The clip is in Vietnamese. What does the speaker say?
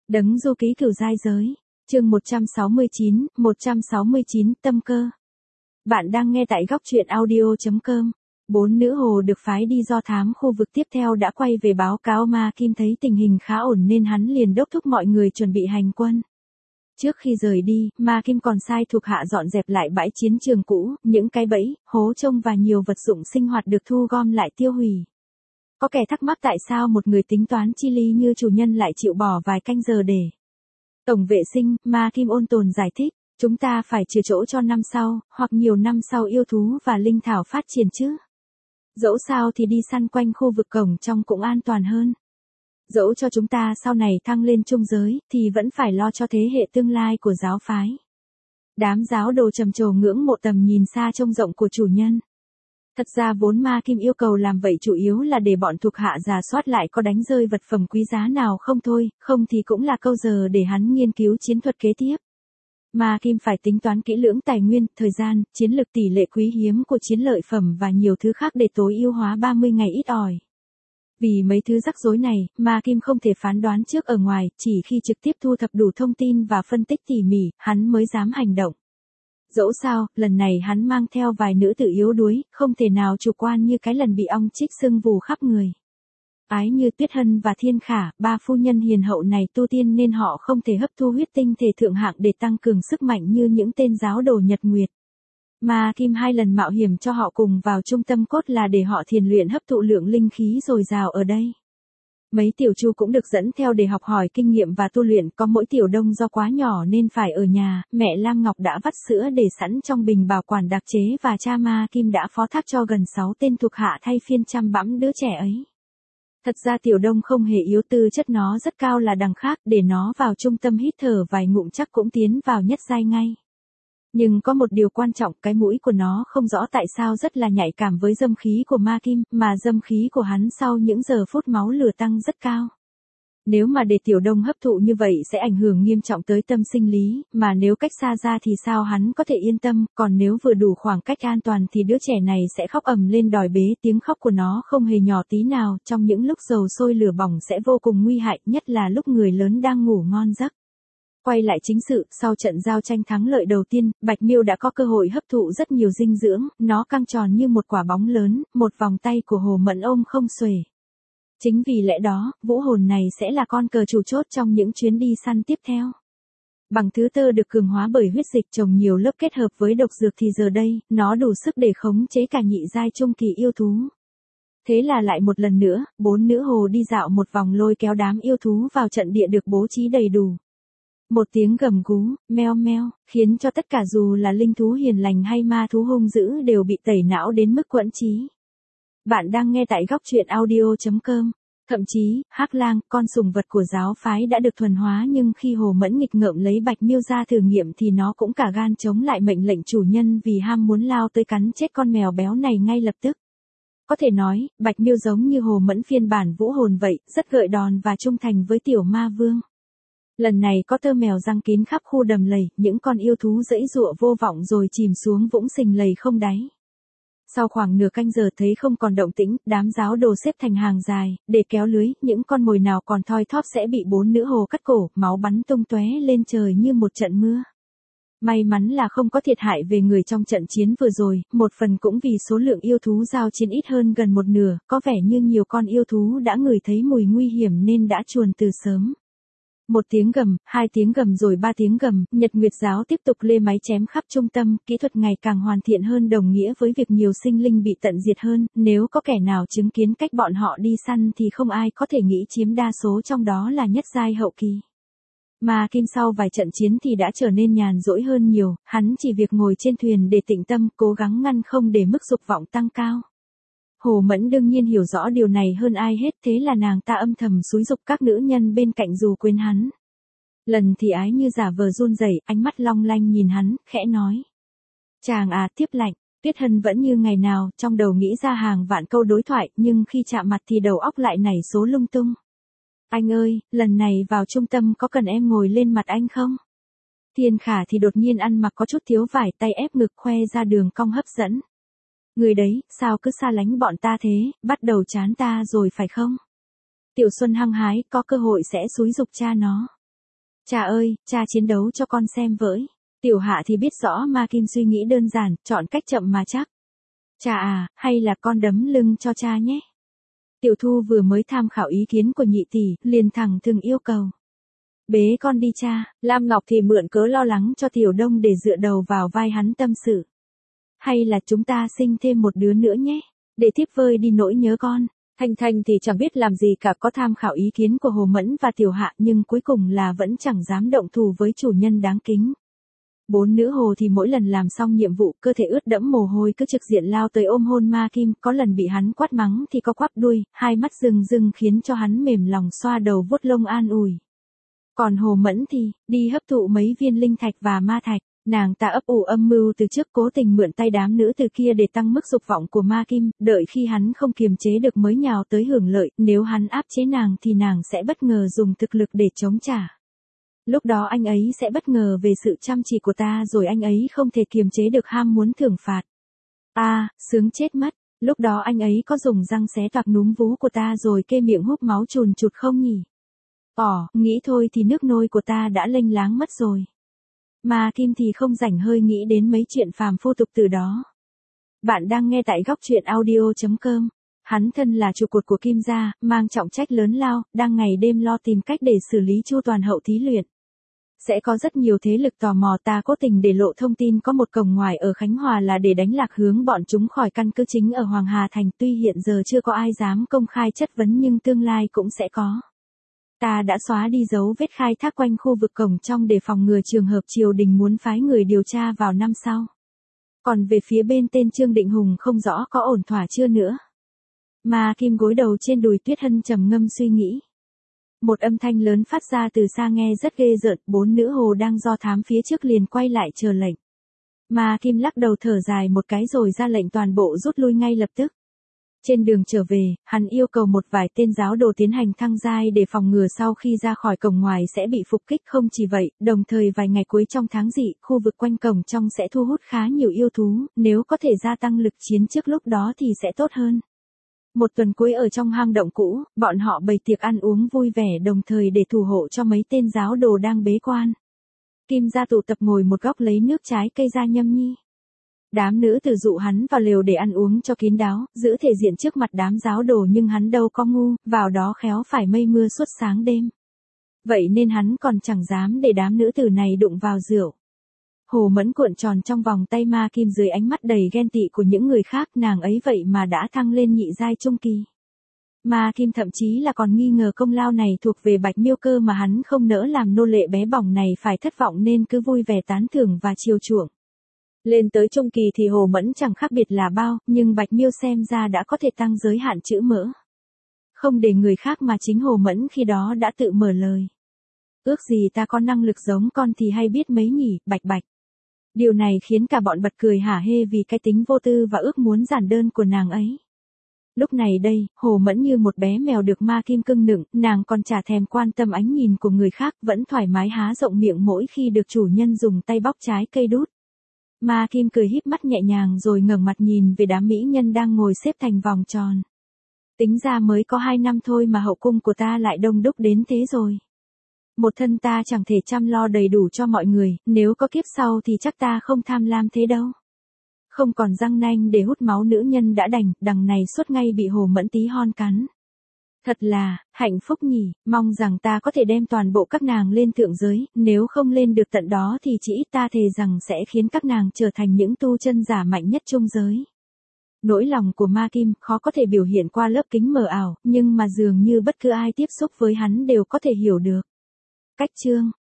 Đấng du ký cửu giai giới. Chương 169, tâm cơ. Bạn đang nghe tại góc truyện audio.com. 4 nữ hồ được phái đi do thám khu vực tiếp theo đã quay về báo cáo Ma Kim thấy tình hình khá ổn nên hắn liền đốc thúc mọi người chuẩn bị hành quân. Trước khi rời đi, Ma Kim còn sai thuộc hạ dọn dẹp lại bãi chiến trường cũ, những cái bẫy, hố trông và nhiều vật dụng sinh hoạt được thu gom lại tiêu hủy. Có kẻ thắc mắc tại sao một người tính toán chi ly như chủ nhân lại chịu bỏ vài canh giờ để tổng vệ sinh. Ma Kim ôn tồn giải thích, chúng ta phải chừa chỗ cho năm sau, hoặc nhiều năm sau yêu thú và linh thảo phát triển chứ. Dẫu sao thì đi săn quanh khu vực cổng trong cũng an toàn hơn. Dẫu cho chúng ta sau này thăng lên trung giới, thì vẫn phải lo cho thế hệ tương lai của giáo phái. Đám giáo đồ trầm trồ ngưỡng mộ tầm nhìn xa trông rộng của chủ nhân. Thật ra vốn Ma Kim yêu cầu làm vậy chủ yếu là để bọn thuộc hạ rà soát lại có đánh rơi vật phẩm quý giá nào không thôi, không thì cũng là câu giờ để hắn nghiên cứu chiến thuật kế tiếp. Ma Kim phải tính toán kỹ lưỡng tài nguyên, thời gian, chiến lực, tỷ lệ quý hiếm của chiến lợi phẩm và nhiều thứ khác để tối ưu hóa 30 ngày ít ỏi. Vì mấy thứ rắc rối này, Ma Kim không thể phán đoán trước ở ngoài, chỉ khi trực tiếp thu thập đủ thông tin và phân tích tỉ mỉ, hắn mới dám hành động. Dẫu sao, lần này hắn mang theo vài nữ tử yếu đuối, không thể nào chủ quan như cái lần bị ong chích sưng vù khắp người. Ái Như, Tuyết Hân và Thiên Khả, ba phu nhân hiền hậu này tu tiên nên họ không thể hấp thu huyết tinh thể thượng hạng để tăng cường sức mạnh như những tên giáo đồ Nhật Nguyệt. Ma Kim 2 lần mạo hiểm cho họ cùng vào trung tâm cốt là để họ thiền luyện hấp thụ lượng linh khí dồi dào ở đây. Mấy tiểu chu cũng được dẫn theo để học hỏi kinh nghiệm và tu luyện, có mỗi tiểu đông do quá nhỏ nên phải ở nhà, mẹ Lam Ngọc đã vắt sữa để sẵn trong bình bảo quản đặc chế và cha Ma Kim đã phó thác cho gần 6 tên thuộc hạ thay phiên chăm bẵm đứa trẻ ấy. Thật ra tiểu đông không hề yếu, tư chất nó rất cao là đằng khác, để nó vào trung tâm hít thở vài ngụm chắc cũng tiến vào nhất giai ngay. Nhưng có một điều quan trọng, cái mũi của nó không rõ tại sao rất là nhạy cảm với dâm khí của Ma Kim, mà dâm khí của hắn sau những giờ phút máu lửa tăng rất cao. Nếu mà để tiểu đông hấp thụ như vậy sẽ ảnh hưởng nghiêm trọng tới tâm sinh lý, mà nếu cách xa ra thì sao hắn có thể yên tâm, còn nếu vừa đủ khoảng cách an toàn thì đứa trẻ này sẽ khóc ầm lên đòi bế, tiếng khóc của nó không hề nhỏ tí nào, trong những lúc dầu sôi lửa bỏng sẽ vô cùng nguy hại, nhất là lúc người lớn đang ngủ ngon giấc. Quay lại chính sự, sau trận giao tranh thắng lợi đầu tiên, Bạch Miêu đã có cơ hội hấp thụ rất nhiều dinh dưỡng, nó căng tròn như một quả bóng lớn, một vòng tay của Hồ Mẫn ôm không xuể. Chính vì lẽ đó, vũ hồn này sẽ là con cờ chủ chốt trong những chuyến đi săn tiếp theo. Bằng thứ tơ được cường hóa bởi huyết dịch trồng nhiều lớp kết hợp với độc dược thì giờ đây, nó đủ sức để khống chế cả nhị giai trung kỳ yêu thú. Thế là lại một lần nữa, 4 nữ hồ đi dạo một vòng lôi kéo đám yêu thú vào trận địa được bố trí đầy đủ. Một tiếng gầm gú, meo meo, khiến cho tất cả dù là linh thú hiền lành hay ma thú hung dữ đều bị tẩy não đến mức quẫn trí. Bạn đang nghe tại góc truyện audio.com. Thậm chí, Hắc Lang, con sùng vật của giáo phái đã được thuần hóa, nhưng khi Hồ Mẫn nghịch ngợm lấy Bạch Miêu ra thử nghiệm thì nó cũng cả gan chống lại mệnh lệnh chủ nhân vì ham muốn lao tới cắn chết con mèo béo này ngay lập tức. Có thể nói, Bạch Miêu giống như Hồ Mẫn phiên bản vũ hồn vậy, rất gợi đòn và trung thành với tiểu ma vương. Lần này có tơ mèo răng kín khắp khu đầm lầy, những con yêu thú giãy giụa vô vọng rồi chìm xuống vũng sình lầy không đáy. Sau khoảng nửa canh giờ thấy không còn động tĩnh, đám giáo đồ xếp thành hàng dài, để kéo lưới, những con mồi nào còn thoi thóp sẽ bị 4 nữ hồ cắt cổ, máu bắn tung tóe lên trời như một trận mưa. May mắn là không có thiệt hại về người trong trận chiến vừa rồi, một phần cũng vì số lượng yêu thú giao chiến ít hơn gần một nửa, có vẻ như nhiều con yêu thú đã ngửi thấy mùi nguy hiểm nên đã chuồn từ sớm. 1 tiếng gầm, 2 tiếng gầm rồi 3 tiếng gầm, Nhật Nguyệt giáo tiếp tục lê máy chém khắp trung tâm, kỹ thuật ngày càng hoàn thiện hơn đồng nghĩa với việc nhiều sinh linh bị tận diệt hơn, nếu có kẻ nào chứng kiến cách bọn họ đi săn thì không ai có thể nghĩ chiếm đa số trong đó là nhất giai hậu kỳ. Ma Kim sau vài trận chiến thì đã trở nên nhàn rỗi hơn nhiều, hắn chỉ việc ngồi trên thuyền để tĩnh tâm, cố gắng ngăn không để mức dục vọng tăng cao. Hồ Mẫn đương nhiên hiểu rõ điều này hơn ai hết, thế là nàng ta âm thầm xúi giục các nữ nhân bên cạnh dù quên hắn. Lần thì Ái Như giả vờ run rẩy, ánh mắt long lanh nhìn hắn, khẽ nói. Chàng à, tiếp lạnh. Tuyết Hân vẫn như ngày nào, trong đầu nghĩ ra hàng vạn câu đối thoại, nhưng khi chạm mặt thì đầu óc lại nảy số lung tung. Anh ơi, lần này vào trung tâm có cần em ngồi lên mặt anh không? Thiên Khả thì đột nhiên ăn mặc có chút thiếu vải, tay ép ngực khoe ra đường cong hấp dẫn. Người đấy, sao cứ xa lánh bọn ta thế, bắt đầu chán ta rồi phải không? Tiểu Xuân hăng hái, có cơ hội sẽ xúi giục cha nó. Cha ơi, cha chiến đấu cho con xem với. Tiểu Hạ thì biết rõ Ma Kim suy nghĩ đơn giản, chọn cách chậm mà chắc. Cha à, hay là con đấm lưng cho cha nhé. Tiểu Thu vừa mới tham khảo ý kiến của nhị tỷ, liền thẳng thừng yêu cầu. Bế con đi cha. Lam Ngọc thì mượn cớ lo lắng cho Tiểu Đông để dựa đầu vào vai hắn tâm sự. Hay là chúng ta sinh thêm một đứa nữa nhé, để tiếp vơi đi nỗi nhớ con. Thanh Thanh thì chẳng biết làm gì cả, có tham khảo ý kiến của Hồ Mẫn và Tiểu Hạ nhưng cuối cùng là vẫn chẳng dám động thủ với chủ nhân đáng kính. Bốn nữ Hồ thì mỗi lần làm xong nhiệm vụ cơ thể ướt đẫm mồ hôi cứ trực diện lao tới ôm hôn Ma Kim, có lần bị hắn quát mắng thì có quắp đuôi, hai mắt rưng rưng khiến cho hắn mềm lòng xoa đầu vuốt lông an ủi. Còn Hồ Mẫn thì, đi hấp thụ mấy viên linh thạch và ma thạch, nàng ta ấp ủ âm mưu từ trước cố tình mượn tay đám nữ từ kia để tăng mức dục vọng của Ma Kim, đợi khi hắn không kiềm chế được mới nhào tới hưởng lợi, nếu hắn áp chế nàng thì nàng sẽ bất ngờ dùng thực lực để chống trả. Lúc đó anh ấy sẽ bất ngờ về sự chăm chỉ của ta rồi anh ấy không thể kiềm chế được ham muốn thưởng phạt. Sướng chết mất, lúc đó anh ấy có dùng răng xé toạc núm vú của ta rồi kê miệng húp máu chùn chụt không nhỉ? Nghĩ thôi thì nước nôi của ta đã lênh láng mất rồi. Ma Kim thì không rảnh hơi nghĩ đến mấy chuyện phàm phu tục tử đó. Bạn đang nghe tại góc truyện audio.com. Hắn thân là trụ cột của Kim gia, mang trọng trách lớn lao, đang ngày đêm lo tìm cách để xử lý chu toàn hậu thí luyện. Sẽ có rất nhiều thế lực tò mò, ta cố tình để lộ thông tin có một cổng ngoài ở Khánh Hòa là để đánh lạc hướng bọn chúng khỏi căn cứ chính ở Hoàng Hà Thành. Tuy hiện giờ chưa có ai dám công khai chất vấn nhưng tương lai cũng sẽ có. Ta đã xóa đi dấu vết khai thác quanh khu vực cổng trong để phòng ngừa trường hợp triều đình muốn phái người điều tra vào năm sau. Còn về phía bên tên Trương Định Hùng không rõ có ổn thỏa chưa nữa. Ma Kim gối đầu trên đùi Tuyết Hân trầm ngâm suy nghĩ. Một âm thanh lớn phát ra từ xa nghe rất ghê rợn, bốn nữ Hồ đang do thám phía trước liền quay lại chờ lệnh. Ma Kim lắc đầu thở dài một cái rồi ra lệnh toàn bộ rút lui ngay lập tức. Trên đường trở về, hắn yêu cầu một vài tên giáo đồ tiến hành thăng giai để phòng ngừa sau khi ra khỏi cổng ngoài sẽ bị phục kích. Không chỉ vậy, đồng thời vài ngày cuối trong tháng Dị, khu vực quanh cổng trong sẽ thu hút khá nhiều yêu thú, nếu có thể gia tăng lực chiến trước lúc đó thì sẽ tốt hơn. Một tuần cuối ở trong hang động cũ, bọn họ bày tiệc ăn uống vui vẻ đồng thời để thủ hộ cho mấy tên giáo đồ đang bế quan. Kim gia tụ tập ngồi một góc lấy nước trái cây ra nhâm nhi. Đám nữ tử dụ hắn vào lều để ăn uống cho kín đáo, giữ thể diện trước mặt đám giáo đồ nhưng hắn đâu có ngu, vào đó khéo phải mây mưa suốt sáng đêm. Vậy nên hắn còn chẳng dám để đám nữ tử này đụng vào rượu. Hồ Mẫn cuộn tròn trong vòng tay Ma Kim dưới ánh mắt đầy ghen tị của những người khác, nàng ấy vậy mà đã thăng lên nhị giai trung kỳ. Ma Kim thậm chí là còn nghi ngờ công lao này thuộc về Bạch Miêu Cơ mà hắn không nỡ làm nô lệ bé bỏng này phải thất vọng nên cứ vui vẻ tán thưởng và chiều chuộng. Lên tới trung kỳ thì Hồ Mẫn chẳng khác biệt là bao, nhưng Bạch Miêu xem ra đã có thể tăng giới hạn chữ mỡ. Không để người khác mà chính Hồ Mẫn khi đó đã tự mở lời. Ước gì ta có năng lực giống con thì hay biết mấy nhỉ, Bạch Bạch. Điều này khiến cả bọn bật cười hả hê vì cái tính vô tư và ước muốn giản đơn của nàng ấy. Lúc này đây, Hồ Mẫn như một bé mèo được Ma Kim cưng nựng, nàng còn chả thèm quan tâm ánh nhìn của người khác, vẫn thoải mái há rộng miệng mỗi khi được chủ nhân dùng tay bóc trái cây đút. Ma Kim cười híp mắt nhẹ nhàng rồi ngẩng mặt nhìn về đám mỹ nhân đang ngồi xếp thành vòng tròn. Tính ra mới có 2 năm thôi mà hậu cung của ta lại đông đúc đến thế rồi. Một thân ta chẳng thể chăm lo đầy đủ cho mọi người, nếu có kiếp sau thì chắc ta không tham lam thế đâu. Không còn răng nanh để hút máu nữ nhân đã đành, đằng này suốt ngày bị Hồ Mẫn tí hon cắn. Thật là, hạnh phúc nhỉ, mong rằng ta có thể đem toàn bộ các nàng lên thượng giới, nếu không lên được tận đó thì chỉ ít ta thề rằng sẽ khiến các nàng trở thành những tu chân giả mạnh nhất trung giới. Nỗi lòng của Ma Kim khó có thể biểu hiện qua lớp kính mờ ảo, nhưng mà dường như bất cứ ai tiếp xúc với hắn đều có thể hiểu được. Cách chương